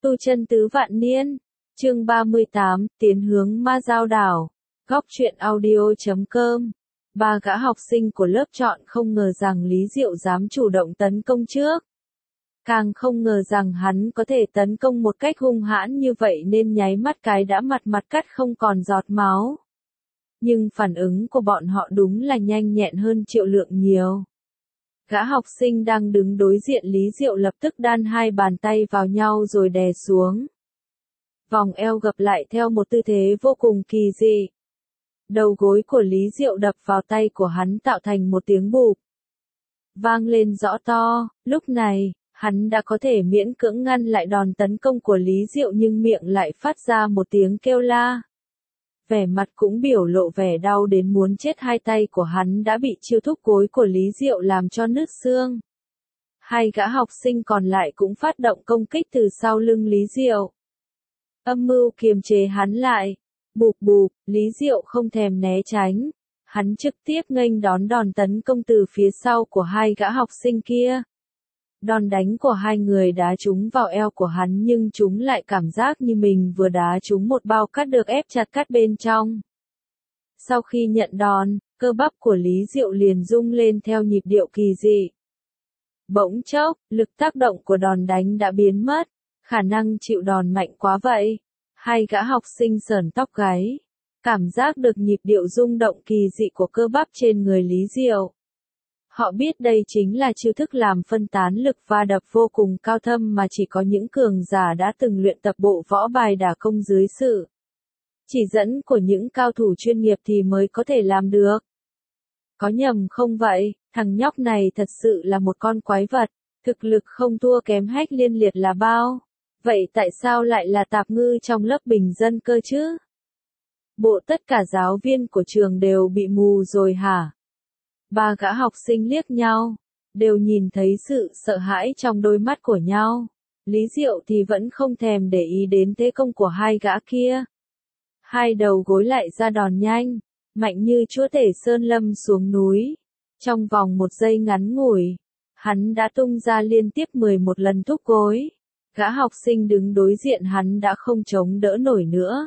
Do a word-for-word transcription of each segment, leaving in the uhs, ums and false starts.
Tu chân tứ vạn niên, chương ba mươi tám, tiến hướng ma giao đảo, góc truyện audio.com. Ba gã học sinh của lớp chọn không ngờ rằng Lý Diệu dám chủ động tấn công trước. Càng không ngờ rằng hắn có thể tấn công một cách hung hãn như vậy nên nháy mắt cái đã mặt mặt cắt không còn giọt máu. Nhưng phản ứng của bọn họ đúng là nhanh nhẹn hơn Triệu Lượng nhiều. Gã học sinh đang đứng đối diện Lý Diệu lập tức đan hai bàn tay vào nhau rồi đè xuống. Vòng eo gập lại theo một tư thế vô cùng kỳ dị. Đầu gối của Lý Diệu đập vào tay của hắn tạo thành một tiếng bụp. Vang lên rõ to, lúc này, hắn đã có thể miễn cưỡng ngăn lại đòn tấn công của Lý Diệu nhưng miệng lại phát ra một tiếng kêu la. Vẻ mặt cũng biểu lộ vẻ đau đến muốn chết, hai tay của hắn đã bị chiêu thúc gối của Lý Diệu làm cho nứt xương. Hai gã học sinh còn lại cũng phát động công kích từ sau lưng Lý Diệu. Âm mưu kiềm chế hắn lại. Bụp bụp, Lý Diệu không thèm né tránh. Hắn trực tiếp nghênh đón đòn tấn công từ phía sau của hai gã học sinh kia. Đòn đánh của hai người đá trúng vào eo của hắn nhưng chúng lại cảm giác như mình vừa đá trúng một bao cát được ép chặt cắt bên trong. Sau khi nhận đòn, cơ bắp của Lý Diệu liền rung lên theo nhịp điệu kỳ dị. Bỗng chốc, lực tác động của đòn đánh đã biến mất, khả năng chịu đòn mạnh quá vậy. Hai gã học sinh sởn tóc gáy, cảm giác được nhịp điệu rung động kỳ dị của cơ bắp trên người Lý Diệu. Họ biết đây chính là chiêu thức làm phân tán lực va đập vô cùng cao thâm mà chỉ có những cường giả đã từng luyện tập bộ võ bài đả công dưới sự chỉ dẫn của những cao thủ chuyên nghiệp thì mới có thể làm được. Có nhầm không vậy, thằng nhóc này thật sự là một con quái vật, thực lực không thua kém Hách Liên Liệt là bao. Vậy tại sao lại là tạp ngư trong lớp bình dân cơ chứ? Bộ tất cả giáo viên của trường đều bị mù rồi hả? Ba gã học sinh liếc nhau, đều nhìn thấy sự sợ hãi trong đôi mắt của nhau. Lý Diệu thì vẫn không thèm để ý đến thế công của hai gã kia. Hai đầu gối lại ra đòn nhanh, mạnh như chúa tể sơn lâm xuống núi. Trong vòng một giây ngắn ngủi, hắn đã tung ra liên tiếp mười một lần thúc gối. Gã học sinh đứng đối diện hắn đã không chống đỡ nổi nữa.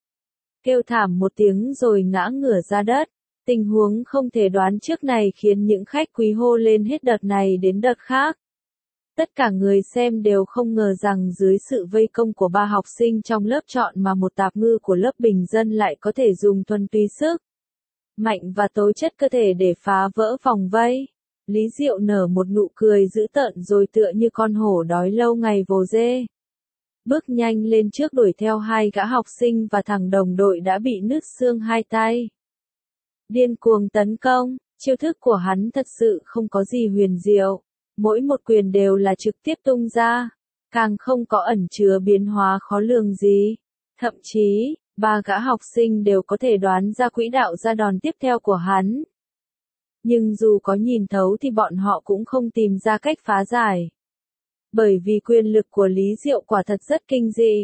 Kêu thảm một tiếng rồi ngã ngửa ra đất. Tình huống không thể đoán trước này khiến những khách quý hô lên hết đợt này đến đợt khác. Tất cả người xem đều không ngờ rằng dưới sự vây công của ba học sinh trong lớp chọn mà một tạp ngư của lớp bình dân lại có thể dùng thuần túy sức mạnh và tố chất cơ thể để phá vỡ vòng vây. Lý Diệu nở một nụ cười dữ tợn rồi tựa như con hổ đói lâu ngày vồ dê. Bước nhanh lên trước đuổi theo hai gã học sinh và thằng đồng đội đã bị nứt xương hai tay. Điên cuồng tấn công, chiêu thức của hắn thật sự không có gì huyền diệu. Mỗi một quyền đều là trực tiếp tung ra, càng không có ẩn chứa biến hóa khó lường gì. Thậm chí, ba gã học sinh đều có thể đoán ra quỹ đạo ra đòn tiếp theo của hắn. Nhưng dù có nhìn thấu thì bọn họ cũng không tìm ra cách phá giải. Bởi vì quyền lực của Lý Diệu quả thật rất kinh dị.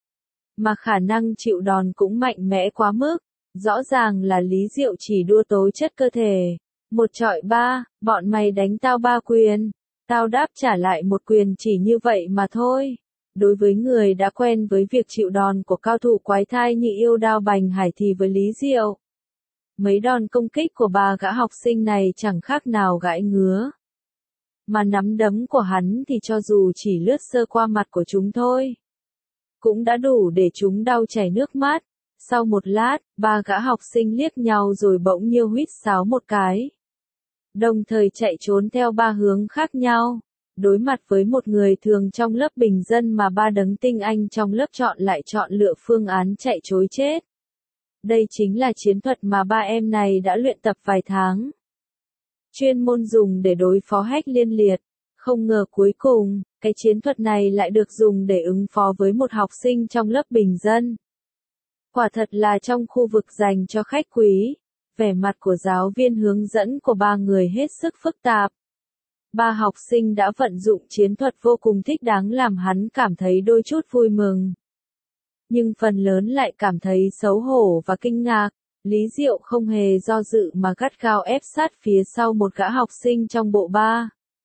Mà khả năng chịu đòn cũng mạnh mẽ quá mức. Rõ ràng là Lý Diệu chỉ đua tố chất cơ thể. Một trọi ba, bọn mày đánh tao ba quyền. Tao đáp trả lại một quyền chỉ như vậy mà thôi. Đối với người đã quen với việc chịu đòn của cao thủ quái thai như Yêu Đao Bành Hải thì với Lý Diệu, mấy đòn công kích của ba gã học sinh này chẳng khác nào gãi ngứa. Mà nắm đấm của hắn thì cho dù chỉ lướt sơ qua mặt của chúng thôi, cũng đã đủ để chúng đau chảy nước mắt. Sau một lát, ba gã học sinh liếc nhau rồi bỗng như huýt sáo một cái. Đồng thời chạy trốn theo ba hướng khác nhau. Đối mặt với một người thường trong lớp bình dân mà ba đấng tinh anh trong lớp chọn lại chọn lựa phương án chạy trối chết. Đây chính là chiến thuật mà ba em này đã luyện tập vài tháng. Chuyên môn dùng để đối phó Hách Liên Liệt. Không ngờ cuối cùng, cái chiến thuật này lại được dùng để ứng phó với một học sinh trong lớp bình dân. Quả thật là trong khu vực dành cho khách quý, vẻ mặt của giáo viên hướng dẫn của ba người hết sức phức tạp. Ba học sinh đã vận dụng chiến thuật vô cùng thích đáng làm hắn cảm thấy đôi chút vui mừng. Nhưng phần lớn lại cảm thấy xấu hổ và kinh ngạc. Lý Diệu không hề do dự mà gắt gao ép sát phía sau một gã học sinh trong bộ ba.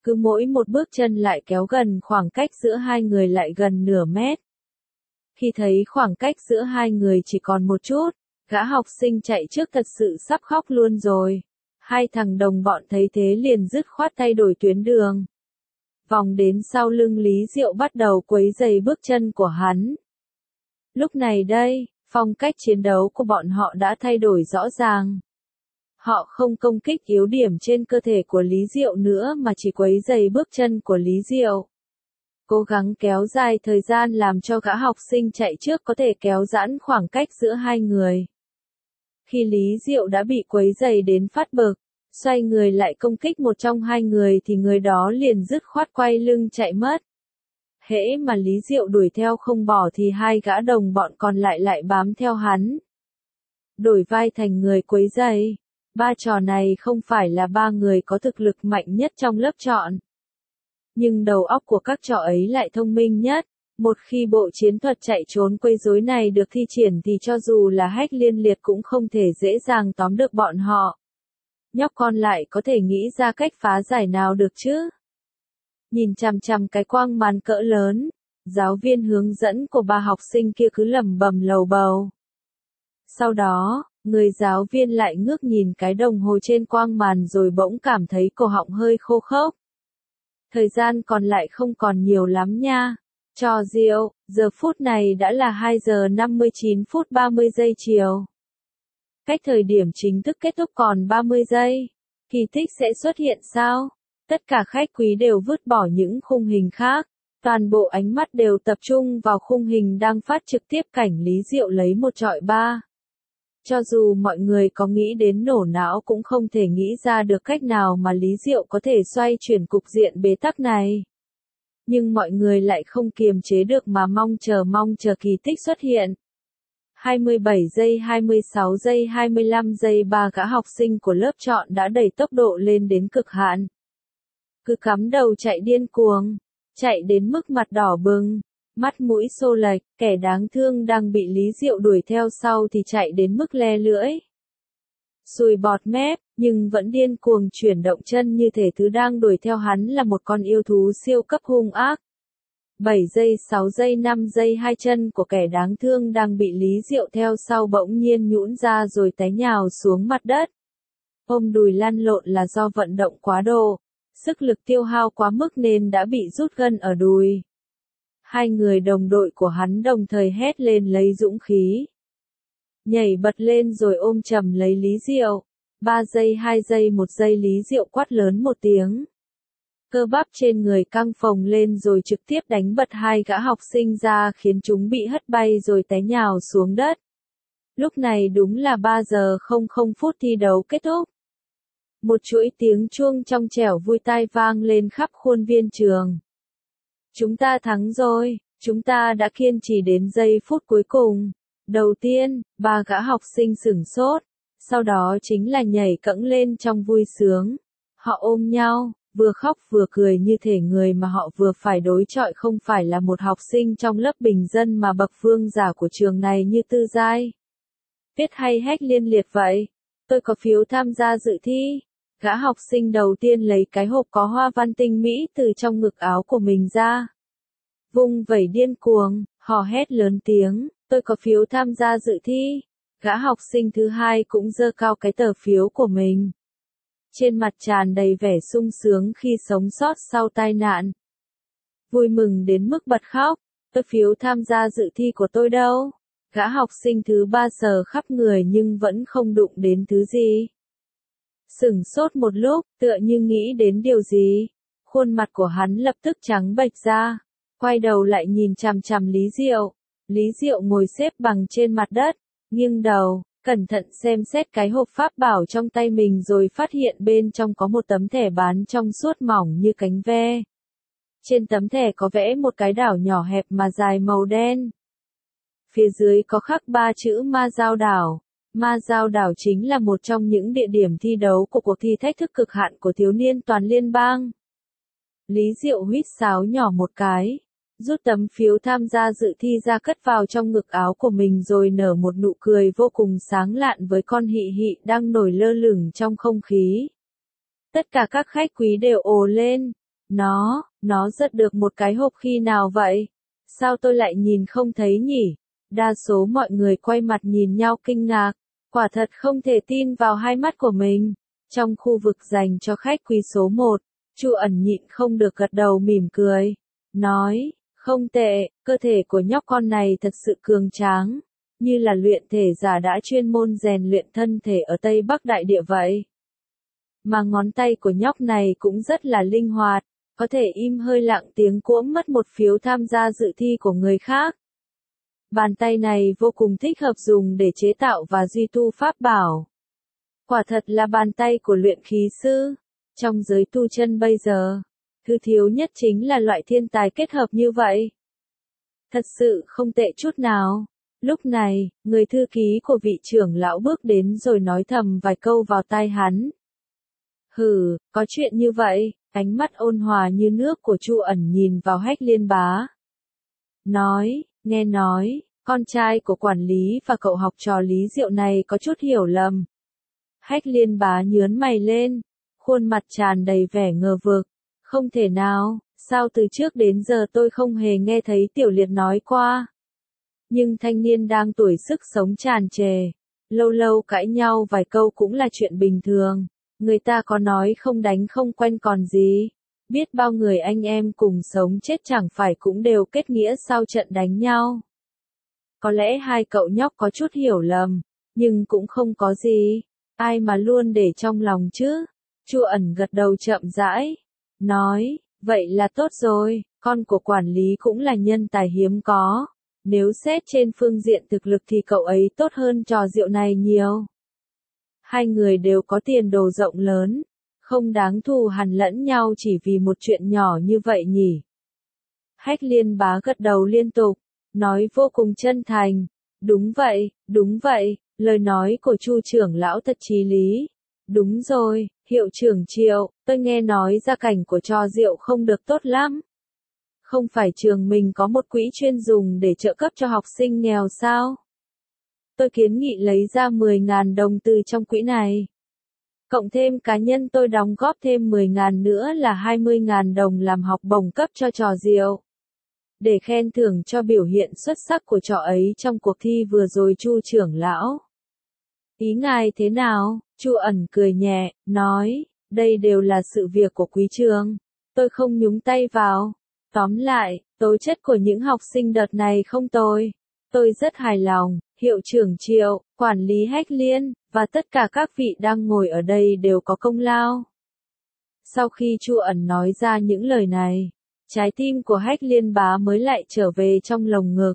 Cứ mỗi một bước chân lại kéo gần khoảng cách giữa hai người lại gần nửa mét. Khi thấy khoảng cách giữa hai người chỉ còn một chút, gã học sinh chạy trước thật sự sắp khóc luôn rồi. Hai thằng đồng bọn thấy thế liền dứt khoát thay đổi tuyến đường. Vòng đến sau lưng Lý Diệu bắt đầu quấy rầy bước chân của hắn. Lúc này đây, phong cách chiến đấu của bọn họ đã thay đổi rõ ràng. Họ không công kích yếu điểm trên cơ thể của Lý Diệu nữa mà chỉ quấy rầy bước chân của Lý Diệu. Cố gắng kéo dài thời gian làm cho gã học sinh chạy trước có thể kéo giãn khoảng cách giữa hai người. Khi Lý Diệu đã bị quấy rầy đến phát bực, xoay người lại công kích một trong hai người thì người đó liền dứt khoát quay lưng chạy mất. Hễ mà Lý Diệu đuổi theo không bỏ thì hai gã đồng bọn còn lại lại bám theo hắn. Đổi vai thành người quấy rầy. Ba trò này không phải là ba người có thực lực mạnh nhất trong lớp chọn. Nhưng đầu óc của các trò ấy lại thông minh nhất. Một khi bộ chiến thuật chạy trốn quấy rối này được thi triển thì cho dù là Hách Liên Liệt cũng không thể dễ dàng tóm được bọn họ. Nhóc con lại có thể nghĩ ra cách phá giải nào được chứ? Nhìn chằm chằm cái quang màn cỡ lớn, giáo viên hướng dẫn của ba học sinh kia cứ lẩm bẩm lầu bầu. Sau đó, người giáo viên lại ngước nhìn cái đồng hồ trên quang màn rồi bỗng cảm thấy cổ họng hơi khô khốc. Thời gian còn lại không còn nhiều lắm nha. Cho Diệu, giờ phút này đã là hai giờ năm mươi chín phút ba mươi giây chiều. Cách thời điểm chính thức kết thúc còn ba mươi giây. Kỳ tích sẽ xuất hiện sao? Tất cả khách quý đều vứt bỏ những khung hình khác. Toàn bộ ánh mắt đều tập trung vào khung hình đang phát trực tiếp cảnh Lý Diệu lấy một trọi ba. Cho dù mọi người có nghĩ đến nổ não cũng không thể nghĩ ra được cách nào mà Lý Diệu có thể xoay chuyển cục diện bế tắc này. Nhưng mọi người lại không kiềm chế được mà mong chờ mong chờ kỳ tích xuất hiện. hai mươi bảy giây, hai mươi sáu giây, hai mươi lăm giây, ba gã học sinh của lớp chọn đã đẩy tốc độ lên đến cực hạn. Cứ cắm đầu chạy điên cuồng, chạy đến mức mặt đỏ bừng, mắt mũi xô lệch, kẻ đáng thương đang bị Lý Diệu đuổi theo sau thì chạy đến mức le lưỡi. Sùi bọt mép, nhưng vẫn điên cuồng chuyển động chân như thể thứ đang đuổi theo hắn là một con yêu thú siêu cấp hung ác. bảy giây, sáu giây, năm giây, hai chân của kẻ đáng thương đang bị Lý Diệu theo sau bỗng nhiên nhũn ra rồi té nhào xuống mặt đất. Ôm đùi lăn lộn là do vận động quá độ, sức lực tiêu hao quá mức nên đã bị rút gân ở đùi. Hai người đồng đội của hắn đồng thời hét lên lấy dũng khí. Nhảy bật lên rồi ôm chầm lấy Lý Diệu. ba giây, hai giây, một giây, Lý Diệu quát lớn một tiếng. Cơ bắp trên người căng phồng lên rồi trực tiếp đánh bật hai gã học sinh ra khiến chúng bị hất bay rồi té nhào xuống đất. Lúc này đúng là ba giờ không không phút thi đấu kết thúc. Một chuỗi tiếng chuông trong trẻo vui tai vang lên khắp khuôn viên trường. Chúng ta thắng rồi, chúng ta đã kiên trì đến giây phút cuối cùng. Đầu tiên, ba gã học sinh sửng sốt, sau đó chính là nhảy cẫng lên trong vui sướng. Họ ôm nhau, vừa khóc vừa cười như thể người mà họ vừa phải đối chọi không phải là một học sinh trong lớp bình dân mà bậc vương giả của trường này như Tư Giai. Viết hay Hách Liên Liệt vậy? Tôi có phiếu tham gia dự thi. Gã học sinh đầu tiên lấy cái hộp có hoa văn tinh mỹ từ trong ngực áo của mình ra. Vung vẩy điên cuồng, hò hét lớn tiếng, tôi có phiếu tham gia dự thi. Gã học sinh thứ hai cũng giơ cao cái tờ phiếu của mình. Trên mặt tràn đầy vẻ sung sướng khi sống sót sau tai nạn. Vui mừng đến mức bật khóc, tôi phiếu tham gia dự thi của tôi đâu. Gã học sinh thứ ba sờ khắp người nhưng vẫn không đụng đến thứ gì. Sửng sốt một lúc, tựa như nghĩ đến điều gì. Khuôn mặt của hắn lập tức trắng bệch ra. Quay đầu lại nhìn chằm chằm Lý Diệu. Lý Diệu ngồi xếp bằng trên mặt đất, nghiêng đầu, cẩn thận xem xét cái hộp pháp bảo trong tay mình rồi phát hiện bên trong có một tấm thẻ bán trong suốt mỏng như cánh ve. Trên tấm thẻ có vẽ một cái đảo nhỏ hẹp mà dài màu đen. Phía dưới có khắc ba chữ Ma Giao Đảo. Ma Giao Đảo chính là một trong những địa điểm thi đấu của cuộc thi thách thức cực hạn của thiếu niên toàn liên bang. Lý Diệu huýt sáo nhỏ một cái, rút tấm phiếu tham gia dự thi ra cất vào trong ngực áo của mình rồi nở một nụ cười vô cùng sáng lạn với con hị hị đang nổi lơ lửng trong không khí. Tất cả các khách quý đều ồ lên, Nó, nó giật được một cái hộp khi nào vậy? Sao tôi lại nhìn không thấy nhỉ? Đa số mọi người quay mặt nhìn nhau kinh ngạc, quả thật không thể tin vào hai mắt của mình. Trong khu vực dành cho khách quý số một, Chu ẩn nhịn không được gật đầu mỉm cười, nói, không tệ, cơ thể của nhóc con này thật sự cường tráng, như là luyện thể giả đã chuyên môn rèn luyện thân thể ở Tây Bắc Đại Địa vậy. Mà ngón tay của nhóc này cũng rất là linh hoạt, có thể im hơi lặng tiếng cuỗm mất một phiếu tham gia dự thi của người khác. Bàn tay này vô cùng thích hợp dùng để chế tạo và duy tu pháp bảo. Quả thật là bàn tay của luyện khí sư. Trong giới tu chân bây giờ, thứ thiếu nhất chính là loại thiên tài kết hợp như vậy. Thật sự không tệ chút nào. Lúc này, người thư ký của vị trưởng lão bước đến rồi nói thầm vài câu vào tai hắn. Hừ, có chuyện như vậy, ánh mắt ôn hòa như nước của Chu ẩn nhìn vào Hách Liên Bá. Nói, nghe nói, con trai của quản lý và cậu học trò Lý Diệu này có chút hiểu lầm. Hách Liên Bá nhướng mày lên, khuôn mặt tràn đầy vẻ ngờ vực. Không thể nào, sao từ trước đến giờ tôi không hề nghe thấy Tiểu Liệt nói qua. Nhưng thanh niên đang tuổi sức sống tràn trề, lâu lâu cãi nhau vài câu cũng là chuyện bình thường. Người ta có nói không đánh không quen còn gì. Biết bao người anh em cùng sống chết chẳng phải cũng đều kết nghĩa sau trận đánh nhau. Có lẽ hai cậu nhóc có chút hiểu lầm, nhưng cũng không có gì. Ai mà luôn để trong lòng chứ? Chu ẩn gật đầu chậm rãi, nói, vậy là tốt rồi, con của quản lý cũng là nhân tài hiếm có. Nếu xét trên phương diện thực lực thì cậu ấy tốt hơn trò Diệu này nhiều. Hai người đều có tiền đồ rộng lớn, không đáng thù hằn lẫn nhau chỉ vì một chuyện nhỏ như vậy nhỉ. Hách Liên Bá gật đầu liên tục, nói vô cùng chân thành, đúng vậy, đúng vậy, lời nói của Chu trưởng lão thật chí lý. Đúng rồi, hiệu trưởng Triệu, tôi nghe nói gia cảnh của trò Diệu không được tốt lắm. Không phải trường mình có một quỹ chuyên dùng để trợ cấp cho học sinh nghèo sao? Tôi kiến nghị lấy ra mười nghìn đồng từ trong quỹ này. Cộng thêm cá nhân tôi đóng góp thêm mười nghìn nữa là hai mươi nghìn đồng làm học bổng cấp cho trò Diệu. Để khen thưởng cho biểu hiện xuất sắc của trò ấy trong cuộc thi vừa rồi Chu trưởng lão. Ý ngài thế nào? Chu ẩn cười nhẹ, nói, đây đều là sự việc của quý trường. Tôi không nhúng tay vào. Tóm lại, tố chất của những học sinh đợt này không tồi. Tôi rất hài lòng, hiệu trưởng Triệu, quản lý Hách Liên, và tất cả các vị đang ngồi ở đây đều có công lao. Sau khi Chu ẩn nói ra những lời này, trái tim của Hách Liên Bá mới lại trở về trong lồng ngực.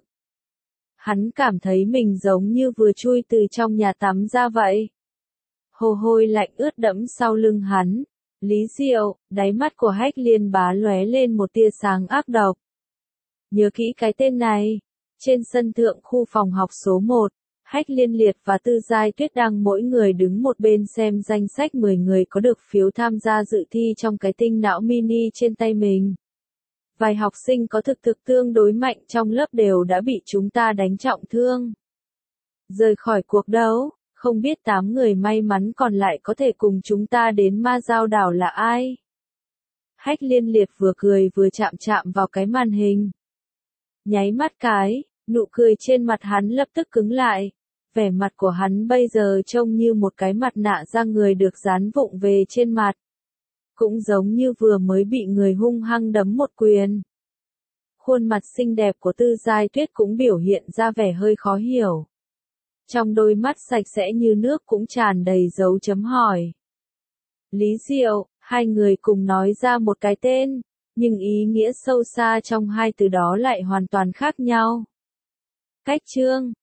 Hắn cảm thấy mình giống như vừa chui từ trong nhà tắm ra vậy. Hồ hôi lạnh ướt đẫm sau lưng hắn. Lý Diệu, đáy mắt của Hách Liên Bá lóe lên một tia sáng ác độc. Nhớ kỹ cái tên này. Trên sân thượng khu phòng học số một, Hách Liên Liệt và Tư Giai Tuyết đang mỗi người đứng một bên xem danh sách mười người có được phiếu tham gia dự thi trong cái tinh não mini trên tay mình. Vài học sinh có thực thực tương đối mạnh trong lớp đều đã bị chúng ta đánh trọng thương. Rời khỏi cuộc đấu, không biết tám người may mắn còn lại có thể cùng chúng ta đến Ma Giao đảo là ai? Hách Liên Liệt vừa cười vừa chạm chạm vào cái màn hình. Nháy mắt cái, nụ cười trên mặt hắn lập tức cứng lại. Vẻ mặt của hắn bây giờ trông như một cái mặt nạ da người được dán vụng về trên mặt. Cũng giống như vừa mới bị người hung hăng đấm một quyền. Khuôn mặt xinh đẹp của Tư Giai Tuyết cũng biểu hiện ra vẻ hơi khó hiểu. Trong đôi mắt sạch sẽ như nước cũng tràn đầy dấu chấm hỏi. Lý Diệu, hai người cùng nói ra một cái tên, nhưng ý nghĩa sâu xa trong hai từ đó lại hoàn toàn khác nhau. Cách Trương,